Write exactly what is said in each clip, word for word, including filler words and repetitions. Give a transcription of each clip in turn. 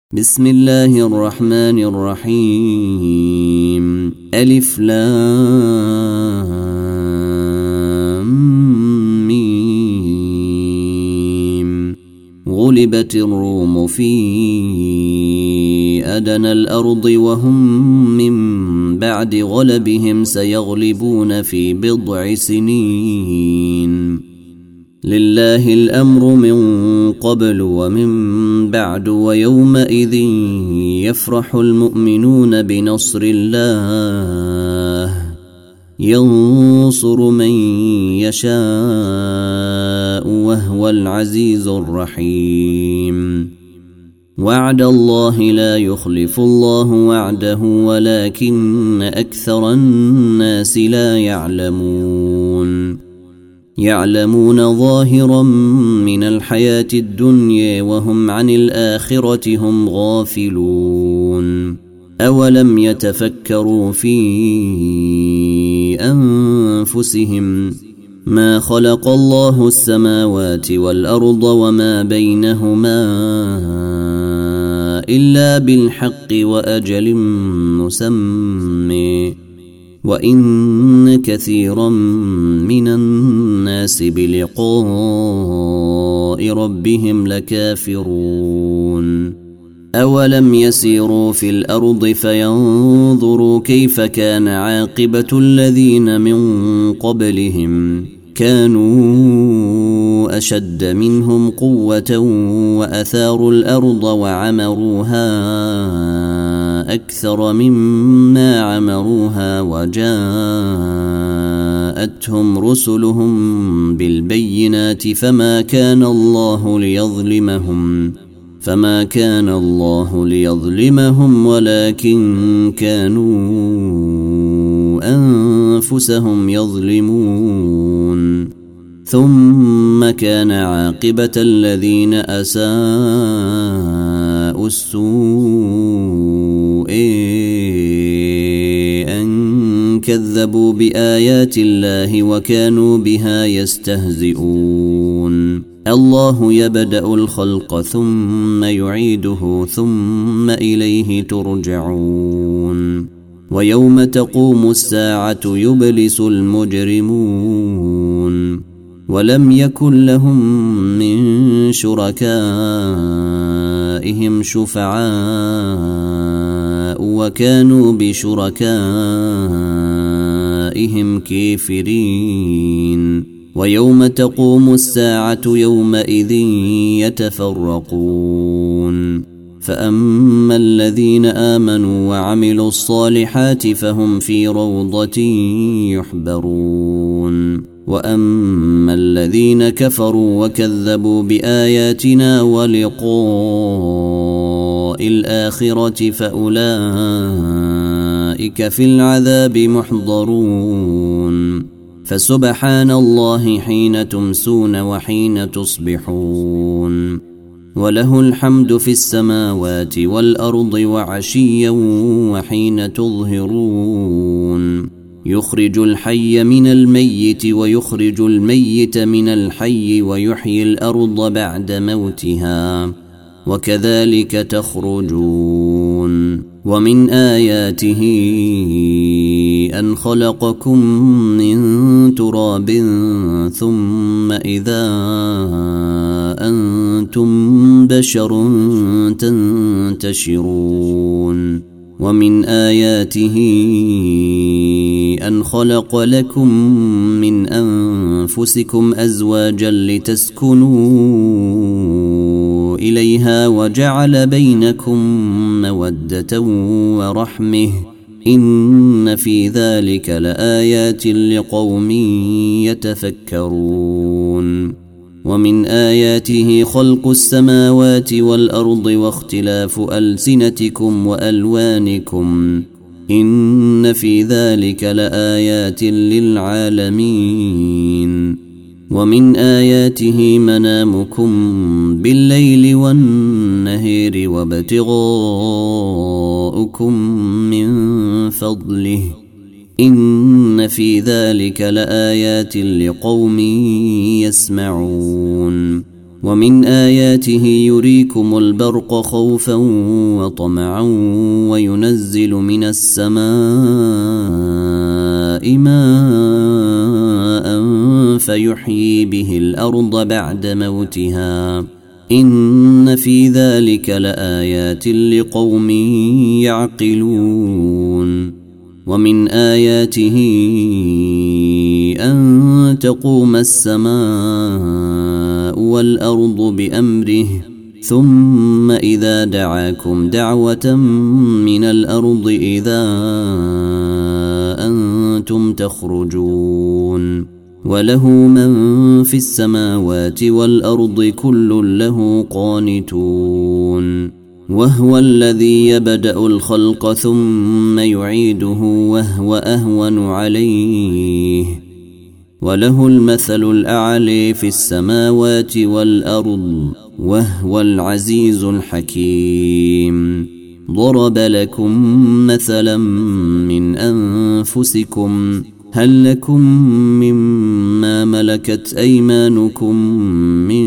بسم الله الرحمن الرحيم. ألف لام ميم. غلبت الروم في أدنى الأرض وهم من بعد غلبهم سيغلبون في بضع سنين. لله الأمر من قبل ومن بعد ويومئذ يفرح المؤمنون بنصر الله ينصر من يشاء وهو العزيز الرحيم. وعد الله لا يخلف الله وعده ولكن أكثر الناس لا يعلمون. يعلمون ظاهرا من الحياة الدنيا وهم عن الآخرة هم غافلون. أولم يتفكروا في أنفسهم ما خلق الله السماوات والأرض وما بينهما إلا بالحق وأجل مسمى وإن كثيرا من الناس بلقاء ربهم لكافرون. أولم يسيروا في الأرض فينظروا كيف كان عاقبة الذين من قبلهم كانوا أشد منهم قوة وأثاروا الأرض وعمروها أكثر مما عمروها وجاءتهم رسلهم بالبينات فما كان الله ليظلمهم فما كان الله ليظلمهم ولكن كانوا أنفسهم يظلمون. ثم كان عاقبة الذين أساءوا السوء أن كذبوا بآيات الله وكانوا بها يستهزئون. الله يبدأ الخلق ثم يعيده ثم إليه ترجعون. ويوم تقوم الساعة يبلس المجرمون ولم يكن لهم من شركائهم شفعاء وكانوا بشركائهم كافرين. ويوم تقوم الساعة يومئذ يتفرقون فأما الذين آمنوا وعملوا الصالحات فهم في روضة يحبرون وأما الذين كفروا وكذبوا بآياتنا ولقاء الآخرة فأولئك في العذاب محضرون. فسبحان الله حين تمسون وحين تصبحون وله الحمد في السماوات والأرض وعشيا وحين تظهرون. يخرج الحي من الميت ويخرج الميت من الحي ويحيي الأرض بعد موتها وكذلك تخرجون. ومن آياته أن خلقكم من تراب ثم إذا أنتم بشر تنتشرون. ومن آياته أن خلق لكم من أنفسكم أزواجا لتسكنوا إليها وجعل بينكم مودة ورحمة إن في ذلك لآيات لقوم يتفكرون. ومن آياته خلق السماوات والأرض واختلاف ألسنتكم وألوانكم إن في ذلك لآيات للعالمين. ومن آياته منامكم بالليل والنهار وابتغاؤكم من فضله إن في ذلك لآيات لقوم يسمعون. ومن آياته يريكم البرق خوفا وطمعا وينزل من السماء ماء فيحيي به الأرض بعد موتها إن في ذلك لآيات لقوم يعقلون. ومن آياته أن تقوم السماء والأرض بأمره ثم إذا دعاكم دعوة من الأرض إذا أنتم تخرجون وله من في السماوات والأرض كل له قانتون وهو الذي يبدأ الخلق ثم يعيده وهو أهون عليه وله المثل الأعلى في السماوات والأرض وهو العزيز الحكيم. ضرب لكم مثلا من أنفسكم هل لكم مما ملكت أيمانكم من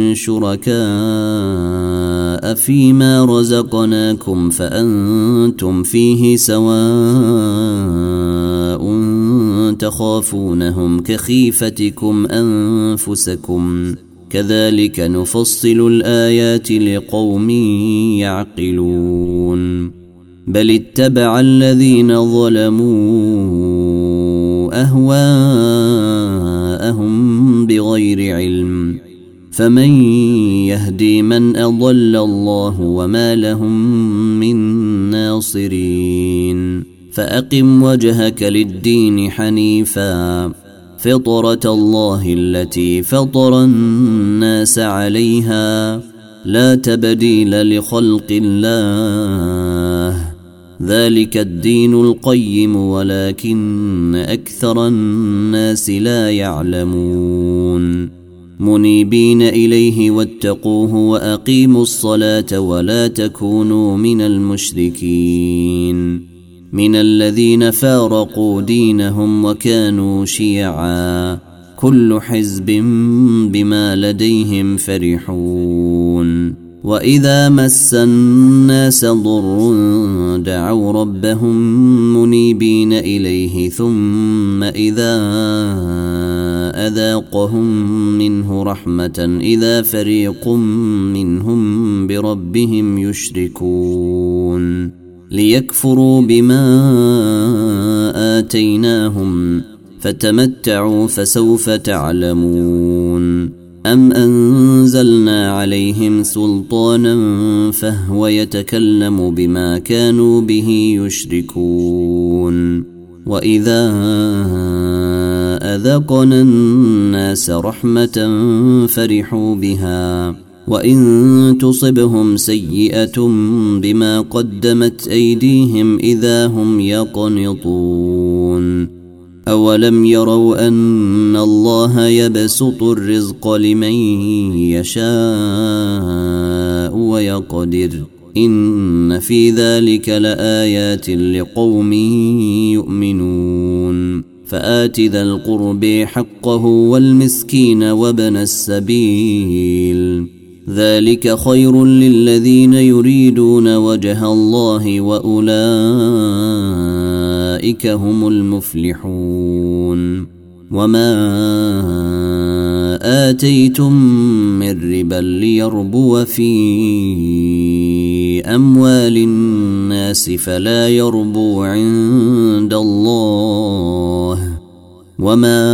شركاء فيما رزقناكم فأنتم فيه سواء تخافونهم كخيفتكم أنفسكم كذلك نفصل الآيات لقوم يعقلون. بل اتبع الذين ظلموا أهواءهم بغير علم فمن يهدي من أضل الله وما لهم من ناصرين. فأقم وجهك للدين حنيفا فطرة الله التي فطر الناس عليها لا تبديل لخلق الله ذلك الدين القيم ولكن أكثر الناس لا يعلمون. منيبين إليه واتقوه وأقيموا الصلاة ولا تكونوا من المشركين من الذين فارقوا دينهم وكانوا شيعا كل حزب بما لديهم فرحون. وإذا مس الناس ضر دعوا ربهم منيبين إليه ثم إذا أذاقهم منه رحمة إذا فريق منهم بربهم يشركون ليكفروا بما آتيناهم فتمتعوا فسوف تعلمون. أم أنزلنا عليهم سلطانا فهو يتكلم بما كانوا به يشركون. وإذا أذقنا الناس رحمة فرحوا بها وإن تصبهم سيئة بما قدمت أيديهم إذا هم يقنطون. أولم يروا أن الله يبسط الرزق لمن يشاء ويقدر إن في ذلك لآيات لقوم يؤمنون. فآت ذا القرب حقه والمسكين وابن السبيل ذلك خير للذين يريدون وجه الله وأولئك هم المفلحون. وما آتيتم من ربا ليربو في أموال الناس فلا يربو عند الله وما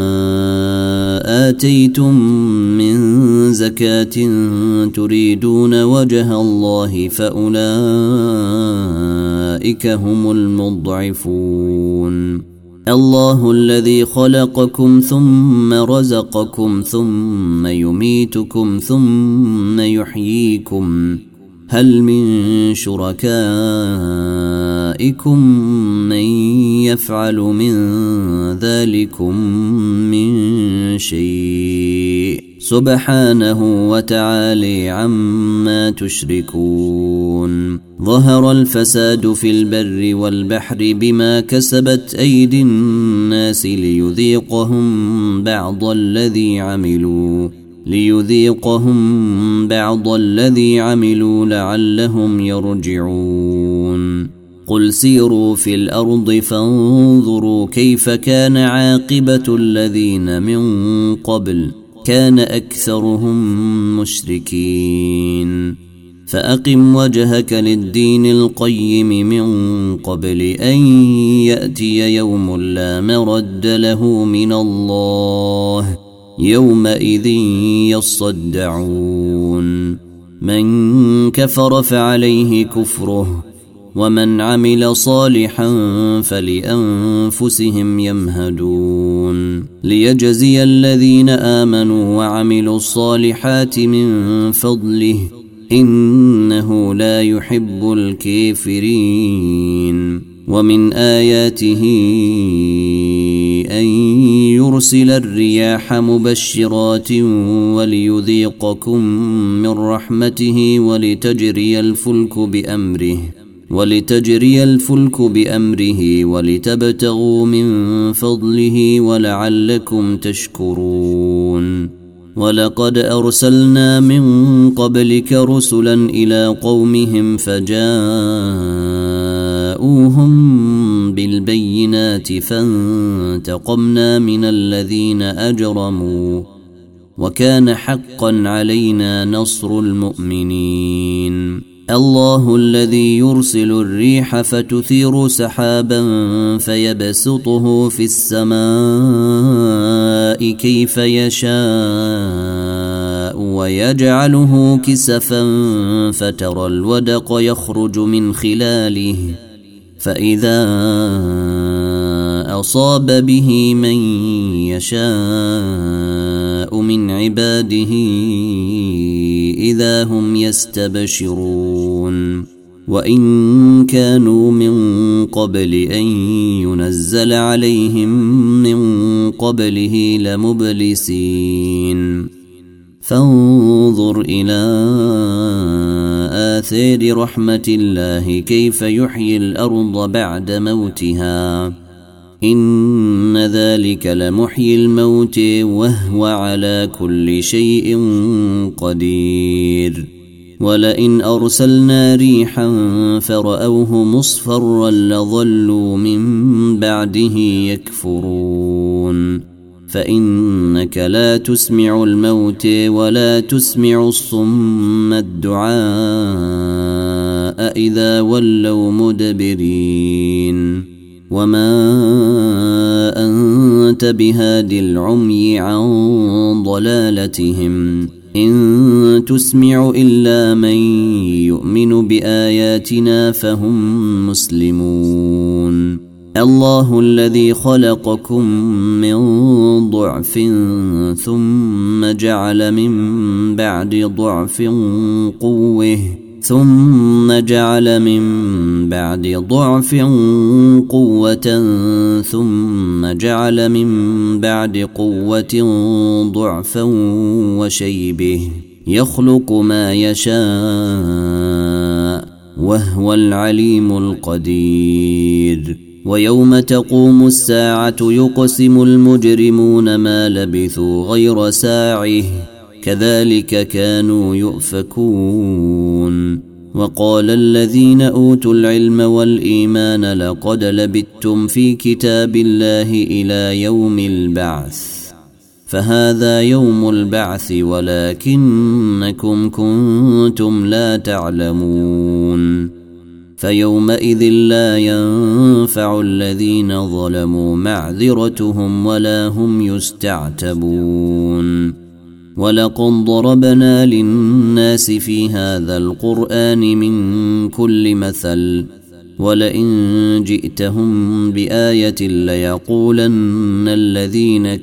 آتيتم من زكاة تريدون وجه الله فأولئك هم المضعفون. الله الذي خلقكم ثم رزقكم ثم يميتكم ثم يحييكم هل من شركائكم من يفعل من ذلكم من شيء سبحانه وتعالى عما تشركون. ظهر الفساد في البر والبحر بما كسبت أيدي الناس ليذيقهم بعض الذي عملوا ليذيقهم بعض الذي عملوا لعلهم يرجعون قل سيروا في الأرض فانظروا كيف كان عاقبة الذين من قبل كان أكثرهم مشركين فأقم وجهك للدين القيم من قبل أن يأتي يوم لا مرد له من الله يومئذ يصدعون من كفر فعليه كفره ومن عمل صالحا فلأنفسهم يمهدون ليجزي الذين آمنوا وعملوا الصالحات من فضله إنه لا يحب الكافرين ومن آياته أن يرسل الرياح مبشرات وليذيقكم من رحمته ولتجري الفلك بأمره ولتجري الفلك بأمره ولتبتغوا من فضله ولعلكم تشكرون ولقد أرسلنا من قبلك رسلا إلى قومهم فجاءوهم بالبينات فانتقمنا من الذين أجرموا وكان حقا علينا نصر المؤمنين الله الذي يرسل الريح فتثير سحابا فيبسطه في السماء كيف يشاء ويجعله كسفا فترى الودق يخرج من خلاله فإذا أصاب به من يشاء من عباده إذا هم يستبشرون وإن كانوا من قبل أن ينزل عليهم من قبله لمبلسين فانظر إلى آثار رحمة الله كيف يحيي الأرض بعد موتها إن ذلك لمحيي الموت وهو على كل شيء قدير ولئن أرسلنا ريحا فرأوه مصفرا لظلوا من بعده يكفرون فإنك لا تسمع الموت ولا تسمع الصم الدعاء إذا ولوا مدبرين وما أنت بهاد العمي عن ضلالتهم إن تسمع إلا من يؤمن بآياتنا فهم مسلمون الله الذي خلقكم من ضعف ثم جعل من بعد ضعف قوة ثم جعل من بعد ضعف قوة ثم جعل من بعد قوة ضعفا وشيبه يخلق ما يشاء وهو العليم القدير ويوم تقوم الساعة يقسم المجرمون ما لبثوا غير ساعه كذلك كانوا يؤفكون وقال الذين أوتوا العلم والإيمان لقد لبثتم في كتاب الله إلى يوم البعث فهذا يوم البعث ولكنكم كنتم لا تعلمون فيومئذ لا ينفع الذين ظلموا معذرتهم ولا هم يستعتبون ولقد ضربنا للناس في هذا القرآن من كل مثل ولئن جئتهم بآية ليقولن الذين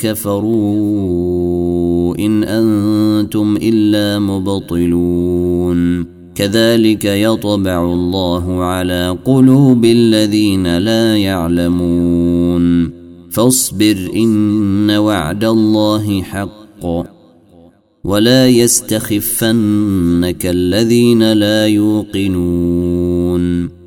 كفروا إن أنتم إلا مبطلون كذلك يطبع الله على قلوب الذين لا يعلمون فاصبر إن وعد الله حق ولا يستخفنك الذين لا يوقنون